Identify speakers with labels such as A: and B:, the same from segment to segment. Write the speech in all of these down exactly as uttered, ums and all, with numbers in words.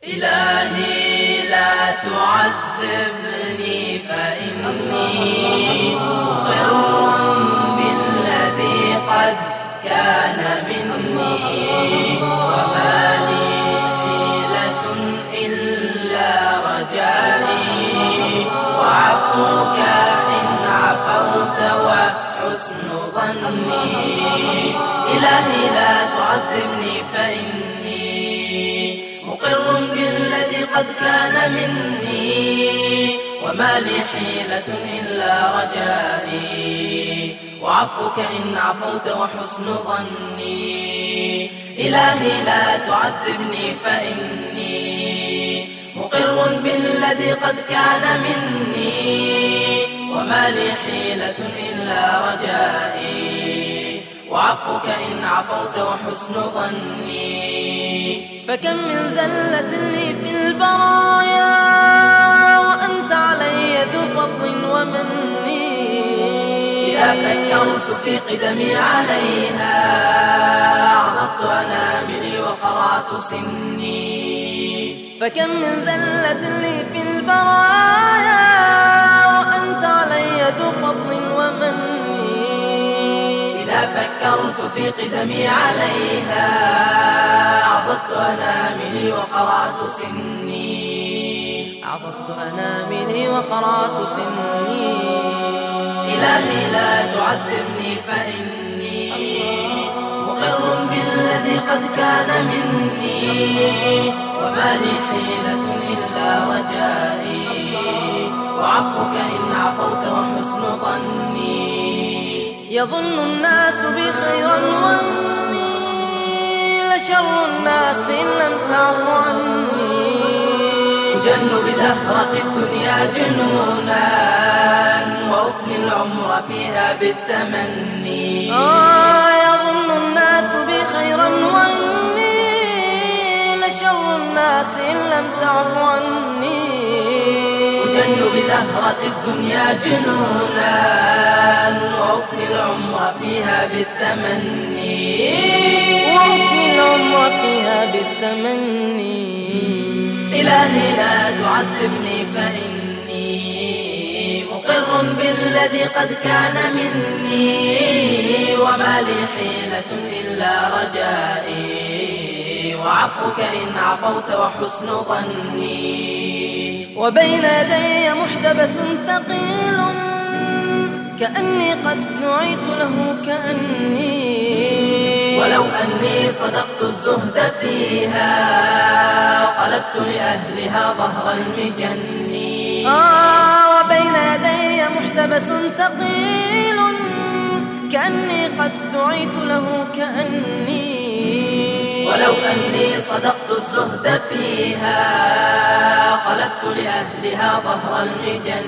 A: إلهي لا تعذبني فإني مقر بالذي قد كان مني، وما لي حيلة إلا رجائي وعفوك إن عفوت وحسن ظني. إلهي لا تعذبني فإني مقر بالذي قد كان مني، وما لي حيلة إلا رجائي وعفوك إن عفوت وحسن ظني. إلهي لا تعذبني فإني مقر بالذي قد كان مني، وما لي حيلة إلا رجائي وعفوك إن عفوت وحسن ظني.
B: فكم من زلة لي في البرايا وأنت علي ذو فضل ومني،
A: إذا فكرت في قدمي عليها عضضت أناملي وقرعت سني.
B: فكم من زلة لي في البرايا وأنت علي ذو فضل ومني،
A: إذا فكرت في قدمي عليها عضضت أناملي وقرعت سني.
B: عضضت أناملي وقرعت سني.
A: إلهي لا تعذبني فإني مقر بالذي قد كان مني، وما لي حيلة إلا رجائي وعفوك إن عفوت وحسن ظني.
B: يظن الناس بي خيرا وإني لشر الناس إن لم تعف عني،
A: أجن بزهرة الدنيا جنونا وأفني العمر فيها بالتمني.
B: آه يظن الناس بي خيرا وإني لشر الناس إن لم تعف عني،
A: أجن بزهرة الدنيا جنونا وأفني العمر فيها بالتمني.
B: وأفني العمر فيها بالتمني.
A: إلهي لا تعذبني فإني مقر بالذي قد كان مني، وما لي حيلة إلا رجائي وعفوك إن عفوت وحسن ظني.
B: وبين يدي محتبس ثقيل كأني قد نعيت له كأني،
A: ولو أني صدقت الزهد فيها قلبت لأهلها ظهر المجن.
B: آه وبين يدي محتبس ثقيل كأني قد دعيت له كأني،
A: ولو أني صدقت الزهد فيها قلبت لأهلها ظهر المجن.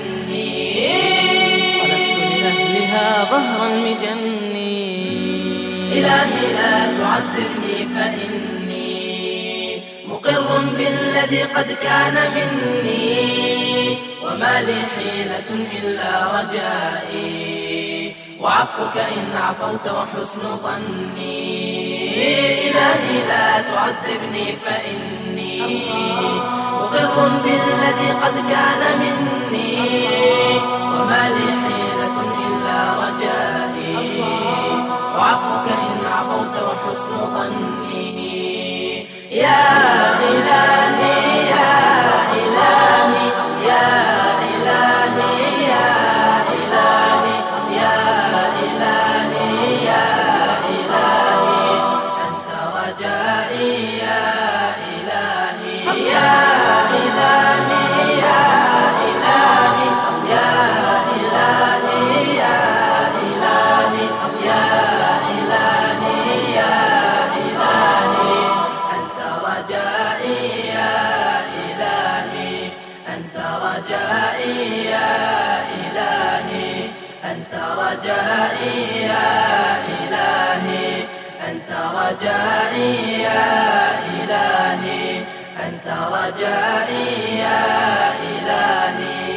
B: قلبت لأهلها ظهر المجن.
A: إلهي لا تعذبني فإني مقر بالذي قد كان مني، وما لي حيلة إلا رجائي وعفوك إن عفوت وحسن ظني. إلهي لا تعذبني فإني مقر بالذي قد كان مني، وما لي حيلة إلا رجائي وعفوك إن عفوت وحسن ظني. يا إلهي يا إلهي يا إلهي يا إلهي يا إلهي يا إلهي أنت رجائي يا إلهي يا إلهي يا إلهي يا إلهي يا إلهي يا إلهي يا إلهي أنت رجائي يا إلهي أنت رجائي يا إلهي أنت رجائي يا إلهي أنت رجائي يا إلهي أنت رجائي يا إلهي.